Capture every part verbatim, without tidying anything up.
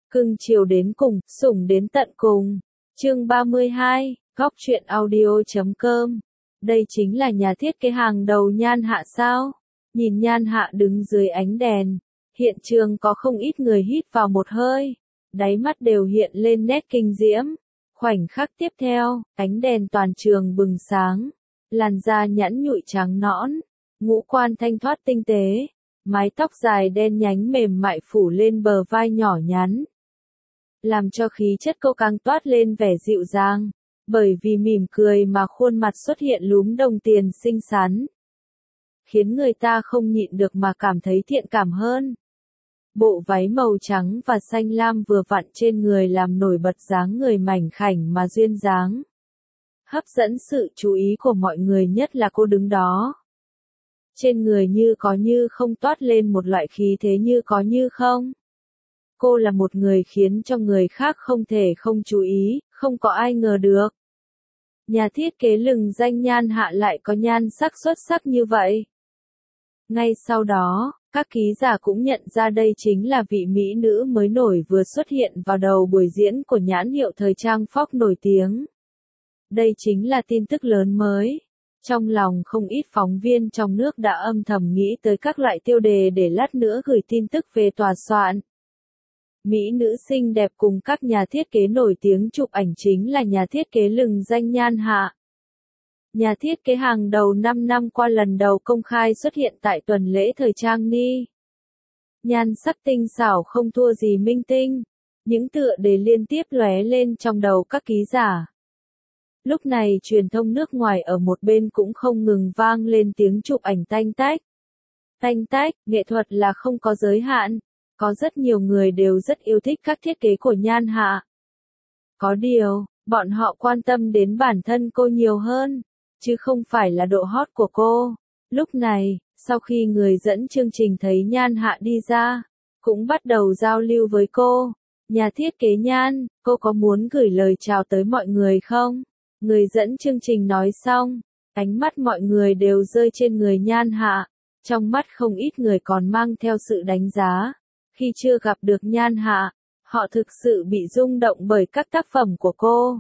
Cưng chiều đến cùng, sủng đến tận cùng. Chương ba mươi hai, góc truyện audio chấm com. Đây chính là nhà thiết kế hàng đầu Nhan Hạ sao? Nhìn Nhan Hạ đứng dưới ánh đèn, hiện trường có không ít người hít vào một hơi, đáy mắt đều hiện lên nét kinh diễm. Khoảnh khắc tiếp theo, ánh đèn toàn trường bừng sáng, làn da nhẵn nhụi trắng nõn, ngũ quan thanh thoát tinh tế, mái tóc dài đen nhánh mềm mại phủ lên bờ vai nhỏ nhắn, làm cho khí chất cô càng toát lên vẻ dịu dàng, bởi vì mỉm cười mà khuôn mặt xuất hiện lúm đồng tiền xinh xắn, khiến người ta không nhịn được mà cảm thấy thiện cảm hơn. Bộ váy màu trắng và xanh lam vừa vặn trên người làm nổi bật dáng người mảnh khảnh mà duyên dáng, hấp dẫn sự chú ý của mọi người, nhất là cô đứng đó. Trên người như có như không toát lên một loại khí thế như có như không. Cô là một người khiến cho người khác không thể không chú ý, không có ai ngờ được. Nhà thiết kế lừng danh Nhan Hạ lại có nhan sắc xuất sắc như vậy. Ngay sau đó, các ký giả cũng nhận ra đây chính là vị mỹ nữ mới nổi vừa xuất hiện vào đầu buổi diễn của nhãn hiệu thời trang Fox nổi tiếng. Đây chính là tin tức lớn mới. Trong lòng không ít phóng viên trong nước đã âm thầm nghĩ tới các loại tiêu đề để lát nữa gửi tin tức về tòa soạn. Mỹ nữ xinh đẹp cùng các nhà thiết kế nổi tiếng chụp ảnh chính là nhà thiết kế lừng danh Nhan Hạ. Nhà thiết kế hàng đầu năm năm qua lần đầu công khai xuất hiện tại tuần lễ thời trang Ni. Nhan sắc tinh xảo không thua gì minh tinh, những tựa đề liên tiếp lóe lên trong đầu các ký giả. Lúc này truyền thông nước ngoài ở một bên cũng không ngừng vang lên tiếng chụp ảnh tanh tách. Tanh tách, nghệ thuật là không có giới hạn, có rất nhiều người đều rất yêu thích các thiết kế của Nhan Hạ. Có điều, bọn họ quan tâm đến bản thân cô nhiều hơn, chứ không phải là độ hot của cô. Lúc này, sau khi người dẫn chương trình thấy Nhan Hạ đi ra, cũng bắt đầu giao lưu với cô. Nhà thiết kế Nhan, cô có muốn gửi lời chào tới mọi người không? Người dẫn chương trình nói xong, ánh mắt mọi người đều rơi trên người Nhan Hạ. Trong mắt không ít người còn mang theo sự đánh giá. Khi chưa gặp được Nhan Hạ, họ thực sự bị rung động bởi các tác phẩm của cô.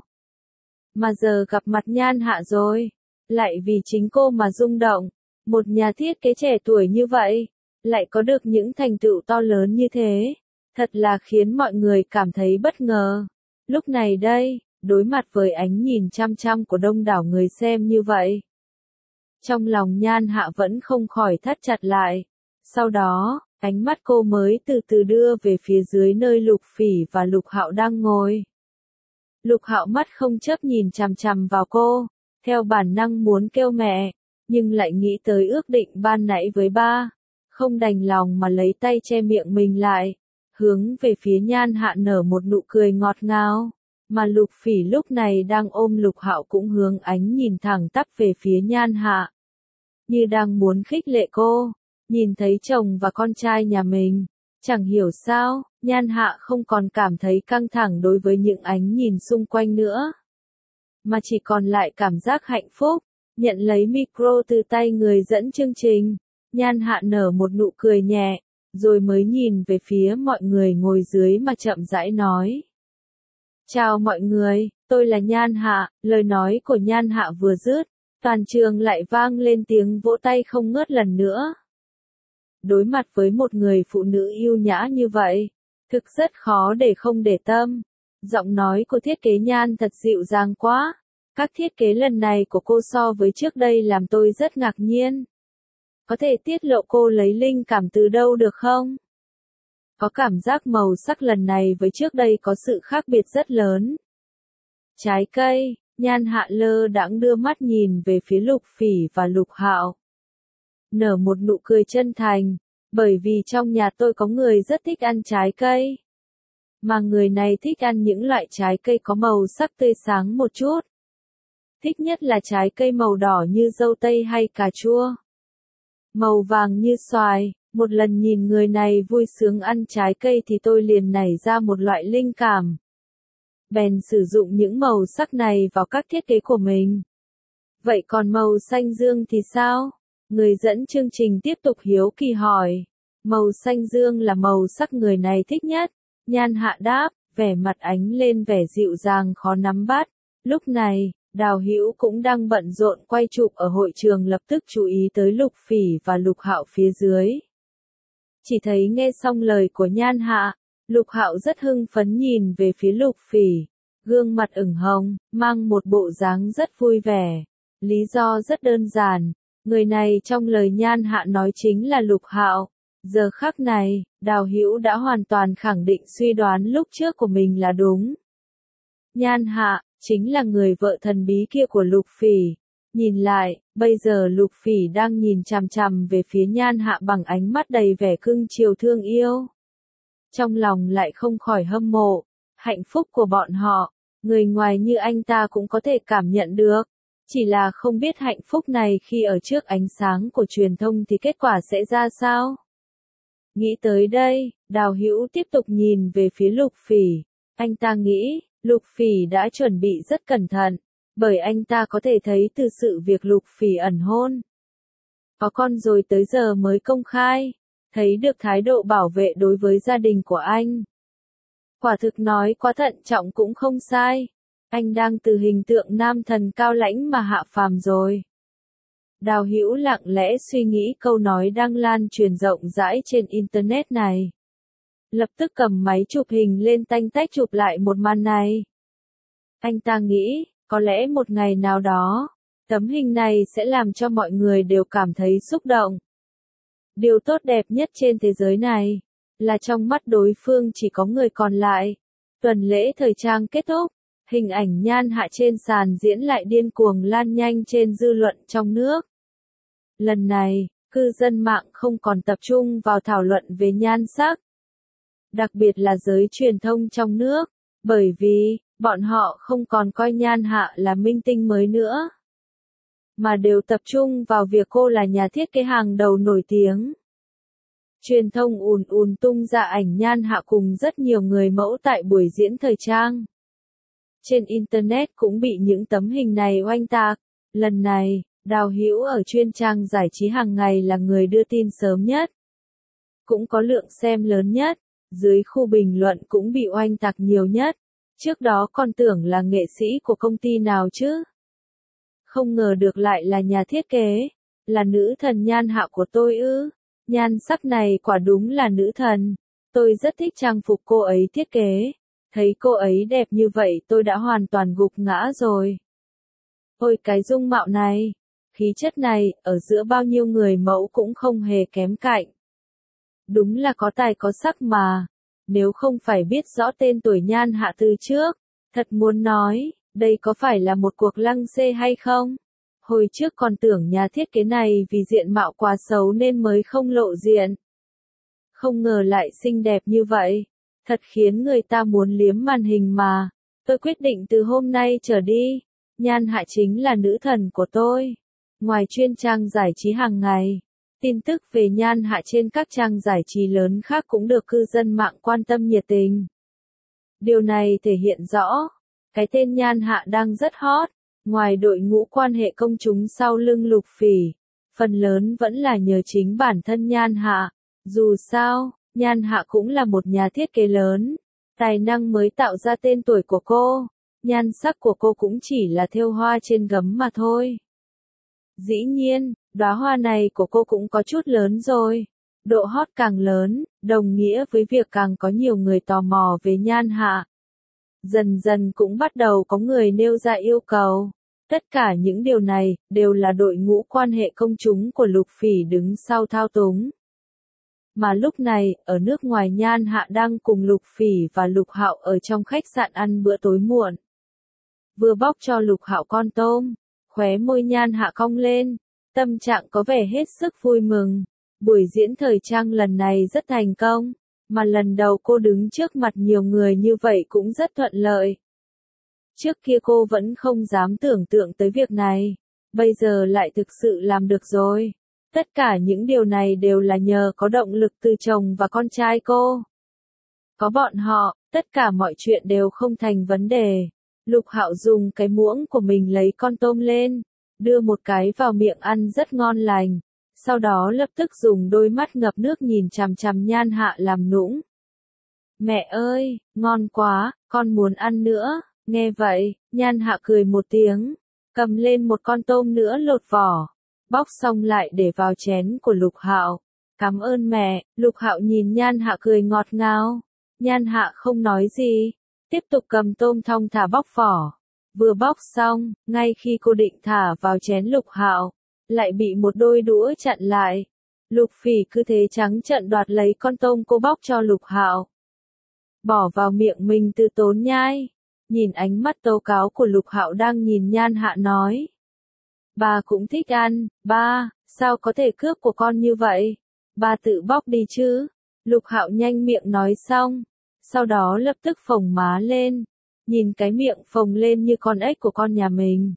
Mà giờ gặp mặt Nhan Hạ rồi, lại vì chính cô mà rung động. Một nhà thiết kế trẻ tuổi như vậy, lại có được những thành tựu to lớn như thế, thật là khiến mọi người cảm thấy bất ngờ. Lúc này đây, đối mặt với ánh nhìn chăm chăm của đông đảo người xem như vậy, trong lòng Nhan Hạ vẫn không khỏi thắt chặt lại. Sau đó, ánh mắt cô mới từ từ đưa về phía dưới nơi Lục Phỉ và Lục Hạo đang ngồi. Lục Hạo mắt không chớp nhìn chằm chằm vào cô, theo bản năng muốn kêu mẹ, nhưng lại nghĩ tới ước định ban nãy với ba, không đành lòng mà lấy tay che miệng mình lại, hướng về phía Nhan Hạ nở một nụ cười ngọt ngào, mà Lục Phỉ lúc này đang ôm Lục Hạo cũng hướng ánh nhìn thẳng tắp về phía Nhan Hạ, như đang muốn khích lệ cô. Nhìn thấy chồng và con trai nhà mình, chẳng hiểu sao, Nhan Hạ không còn cảm thấy căng thẳng đối với những ánh nhìn xung quanh nữa, mà chỉ còn lại cảm giác hạnh phúc. Nhận lấy micro từ tay người dẫn chương trình, Nhan Hạ nở một nụ cười nhẹ, rồi mới nhìn về phía mọi người ngồi dưới mà chậm rãi nói. Chào mọi người, tôi là Nhan Hạ. Lời nói của Nhan Hạ vừa dứt, toàn trường lại vang lên tiếng vỗ tay không ngớt lần nữa. Đối mặt với một người phụ nữ yêu nhã như vậy, thực rất khó để không để tâm. Giọng nói của thiết kế Nhan thật dịu dàng quá. Các thiết kế lần này của cô so với trước đây làm tôi rất ngạc nhiên. Có thể tiết lộ cô lấy linh cảm từ đâu được không? Có cảm giác màu sắc lần này với trước đây có sự khác biệt rất lớn. Trái cây, Nhan Hạ lơ đãng đưa mắt nhìn về phía Lục Phỉ và Lục Hạo. Nở một nụ cười chân thành, bởi vì trong nhà tôi có người rất thích ăn trái cây. Mà người này thích ăn những loại trái cây có màu sắc tươi sáng một chút. Thích nhất là trái cây màu đỏ như dâu tây hay cà chua. Màu vàng như xoài, một lần nhìn người này vui sướng ăn trái cây thì tôi liền nảy ra một loại linh cảm. Bèn sử dụng những màu sắc này vào các thiết kế của mình. Vậy còn màu xanh dương thì sao? Người dẫn chương trình tiếp tục hiếu kỳ hỏi. Màu xanh dương là màu sắc người này thích nhất, Nhan Hạ đáp, vẻ mặt ánh lên vẻ dịu dàng khó nắm bắt. Lúc này, Đào Hữu cũng đang bận rộn quay chụp ở hội trường lập tức chú ý tới Lục Phỉ và Lục Hạo phía dưới. Chỉ thấy nghe xong lời của Nhan Hạ, Lục Hạo rất hưng phấn nhìn về phía Lục Phỉ, gương mặt ửng hồng, mang một bộ dáng rất vui vẻ. Lý do rất đơn giản, người này trong lời Nhan Hạ nói chính là Lục Hạo. Giờ khắc này, Đào Hữu đã hoàn toàn khẳng định suy đoán lúc trước của mình là đúng. Nhan Hạ, chính là người vợ thần bí kia của Lục Phỉ. Nhìn lại, bây giờ Lục Phỉ đang nhìn chằm chằm về phía Nhan Hạ bằng ánh mắt đầy vẻ cưng chiều thương yêu. Trong lòng lại không khỏi hâm mộ, hạnh phúc của bọn họ, người ngoài như anh ta cũng có thể cảm nhận được. Chỉ là không biết hạnh phúc này khi ở trước ánh sáng của truyền thông thì kết quả sẽ ra sao? Nghĩ tới đây, Đào Hữu tiếp tục nhìn về phía Lục Phỉ. Anh ta nghĩ, Lục Phỉ đã chuẩn bị rất cẩn thận, bởi anh ta có thể thấy từ sự việc Lục Phỉ ẩn hôn. Có con rồi tới giờ mới công khai, thấy được thái độ bảo vệ đối với gia đình của anh. Quả thực nói quá thận trọng cũng không sai, anh đang từ hình tượng nam thần cao lãnh mà hạ phàm rồi. Đào Hữu lặng lẽ suy nghĩ câu nói đang lan truyền rộng rãi trên Internet này. Lập tức cầm máy chụp hình lên tanh tách chụp lại một màn này. Anh ta nghĩ, có lẽ một ngày nào đó, tấm hình này sẽ làm cho mọi người đều cảm thấy xúc động. Điều tốt đẹp nhất trên thế giới này, là trong mắt đối phương chỉ có người còn lại. Tuần lễ thời trang kết thúc, hình ảnh Nhan Hạ trên sàn diễn lại điên cuồng lan nhanh trên dư luận trong nước. Lần này, cư dân mạng không còn tập trung vào thảo luận về nhan sắc. Đặc biệt là giới truyền thông trong nước, bởi vì, bọn họ không còn coi Nhan Hạ là minh tinh mới nữa. Mà đều tập trung vào việc cô là nhà thiết kế hàng đầu nổi tiếng. Truyền thông ùn ùn tung ra ảnh Nhan Hạ cùng rất nhiều người mẫu tại buổi diễn thời trang. Trên Internet cũng bị những tấm hình này oanh tạc. Lần này, Đào Hữu ở chuyên trang giải trí hàng ngày là người đưa tin sớm nhất. Cũng có lượng xem lớn nhất, dưới khu bình luận cũng bị oanh tạc nhiều nhất. Trước đó còn tưởng là nghệ sĩ của công ty nào chứ. Không ngờ được lại là nhà thiết kế, là nữ thần Nhan Hạ của tôi ư. Nhan sắc này quả đúng là nữ thần. Tôi rất thích trang phục cô ấy thiết kế. Thấy cô ấy đẹp như vậy tôi đã hoàn toàn gục ngã rồi. Ôi cái dung mạo này, khí chất này, ở giữa bao nhiêu người mẫu cũng không hề kém cạnh. Đúng là có tài có sắc mà. Nếu không phải biết rõ tên tuổi Nhan Hạ từ trước, thật muốn nói, đây có phải là một cuộc lăng xê hay không? Hồi trước còn tưởng nhà thiết kế này vì diện mạo quá xấu nên mới không lộ diện. Không ngờ lại xinh đẹp như vậy. Thật khiến người ta muốn liếm màn hình mà. Tôi quyết định từ hôm nay trở đi, Nhan Hạ chính là nữ thần của tôi. Ngoài chuyên trang giải trí hàng ngày, tin tức về Nhan Hạ trên các trang giải trí lớn khác cũng được cư dân mạng quan tâm nhiệt tình. Điều này thể hiện rõ, cái tên Nhan Hạ đang rất hot. Ngoài đội ngũ quan hệ công chúng sau lưng Lục Phỉ, phần lớn vẫn là nhờ chính bản thân Nhan Hạ. Dù sao, Nhan Hạ cũng là một nhà thiết kế lớn, tài năng mới tạo ra tên tuổi của cô, nhan sắc của cô cũng chỉ là thêu hoa trên gấm mà thôi. Dĩ nhiên, đóa hoa này của cô cũng có chút lớn rồi, độ hot càng lớn, đồng nghĩa với việc càng có nhiều người tò mò về Nhan Hạ. Dần dần cũng bắt đầu có người nêu ra yêu cầu. Tất cả những điều này, đều là đội ngũ quan hệ công chúng của Lục Phỉ đứng sau thao túng. Mà lúc này, ở nước ngoài Nhan Hạ đang cùng Lục Phỉ và Lục Hạo ở trong khách sạn ăn bữa tối muộn. Vừa bóc cho Lục Hạo con tôm, khóe môi Nhan Hạ cong lên, tâm trạng có vẻ hết sức vui mừng. Buổi diễn thời trang lần này rất thành công, mà lần đầu cô đứng trước mặt nhiều người như vậy cũng rất thuận lợi. Trước kia cô vẫn không dám tưởng tượng tới việc này, bây giờ lại thực sự làm được rồi. Tất cả những điều này đều là nhờ có động lực từ chồng và con trai cô. Có bọn họ, tất cả mọi chuyện đều không thành vấn đề. Lục Hạo dùng cái muỗng của mình lấy con tôm lên, đưa một cái vào miệng ăn rất ngon lành. Sau đó lập tức dùng đôi mắt ngập nước nhìn chằm chằm Nhan Hạ làm nũng. Mẹ ơi, ngon quá, con muốn ăn nữa. Nghe vậy, Nhan Hạ cười một tiếng, cầm lên một con tôm nữa lột vỏ, bóc xong lại để vào chén của Lục Hạo. Cảm ơn mẹ. Lục Hạo nhìn Nhan Hạ cười ngọt ngào. Nhan Hạ không nói gì, tiếp tục cầm tôm thong thả bóc vỏ. Vừa bóc xong, ngay khi cô định thả vào chén Lục Hạo, lại bị một đôi đũa chặn lại. Lục Phỉ cứ thế trắng trợn đoạt lấy con tôm cô bóc cho Lục Hạo, bỏ vào miệng mình từ tốn nhai. Nhìn ánh mắt tố cáo của Lục Hạo đang nhìn Nhan Hạ nói. Bà cũng thích ăn, ba, sao có thể cướp của con như vậy? Ba tự bóc đi chứ. Lục Hạo nhanh miệng nói xong, sau đó lập tức phồng má lên, nhìn cái miệng phồng lên như con ếch của con nhà mình.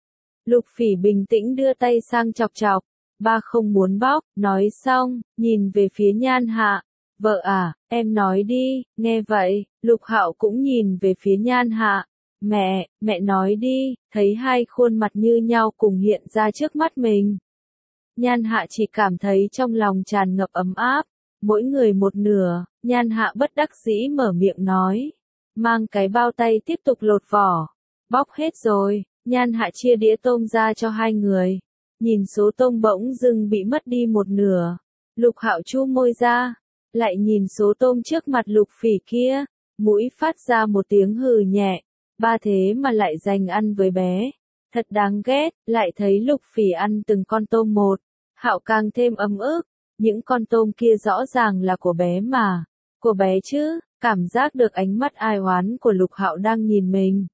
Lục Phỉ bình tĩnh đưa tay sang chọc chọc, ba không muốn bóc, nói xong, nhìn về phía Nhan Hạ. Vợ à, em nói đi. Nghe vậy, Lục Hạo cũng nhìn về phía Nhan Hạ. Mẹ, mẹ nói đi. Thấy hai khuôn mặt như nhau cùng hiện ra trước mắt mình, Nhan Hạ chỉ cảm thấy trong lòng tràn ngập ấm áp. Mỗi người một nửa. Nhan Hạ bất đắc dĩ mở miệng nói, mang cái bao tay tiếp tục lột vỏ. Bóc hết rồi. Nhan Hạ chia đĩa tôm ra cho hai người. Nhìn số tôm bỗng dưng bị mất đi một nửa, Lục Hạo chu môi ra, lại nhìn số tôm trước mặt Lục Phỉ kia, mũi phát ra một tiếng hừ nhẹ. Ba thế mà lại dành ăn với bé, thật đáng ghét. Lại thấy Lục Phỉ ăn từng con tôm một, Hạo càng thêm ấm ức. Những con tôm kia rõ ràng là của bé mà. Của bé chứ. Cảm giác được ánh mắt ai oán của Lục Hạo đang nhìn mình,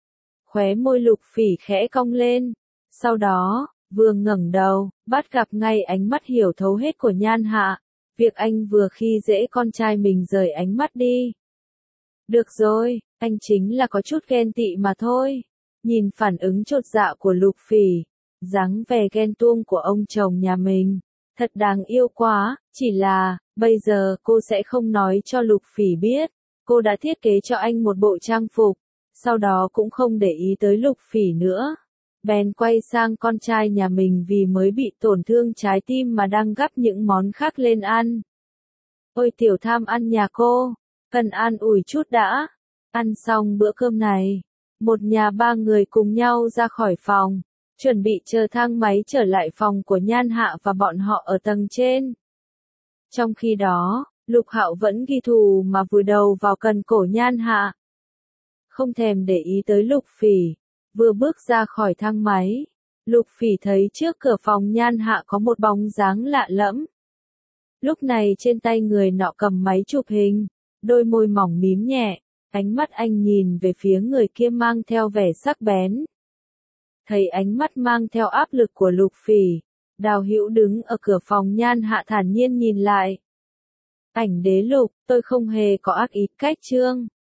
khóe môi Lục Phỉ khẽ cong lên. Sau đó, vừa ngẩng đầu, bắt gặp ngay ánh mắt hiểu thấu hết của Nhan Hạ. Việc anh vừa khi dễ con trai mình rời ánh mắt đi. Được rồi, anh chính là có chút ghen tị mà thôi. Nhìn phản ứng chột dạ của Lục Phỉ, dáng vẻ ghen tuông của ông chồng nhà mình, thật đáng yêu quá. Chỉ là, bây giờ cô sẽ không nói cho Lục Phỉ biết, cô đã thiết kế cho anh một bộ trang phục. Sau đó cũng không để ý tới Lục Phỉ nữa. Bèn quay sang con trai nhà mình vì mới bị tổn thương trái tim mà đang gắp những món khác lên ăn. Ôi tiểu tham ăn nhà cô, cần an ủi chút đã. Ăn xong bữa cơm này, một nhà ba người cùng nhau ra khỏi phòng, chuẩn bị chờ thang máy trở lại phòng của Nhan Hạ và bọn họ ở tầng trên. Trong khi đó, Lục Hạo vẫn ghi thù mà vùi đầu vào cần cổ Nhan Hạ, không thèm để ý tới Lục Phỉ. Vừa bước ra khỏi thang máy, Lục Phỉ thấy trước cửa phòng Nhan Hạ có một bóng dáng lạ lẫm. Lúc này trên tay người nọ cầm máy chụp hình, đôi môi mỏng mím nhẹ, ánh mắt anh nhìn về phía người kia mang theo vẻ sắc bén. Thấy ánh mắt mang theo áp lực của Lục Phỉ, Đào Hữu đứng ở cửa phòng Nhan Hạ thản nhiên nhìn lại. Ảnh đế Lục, tôi không hề có ác ý. Cách chương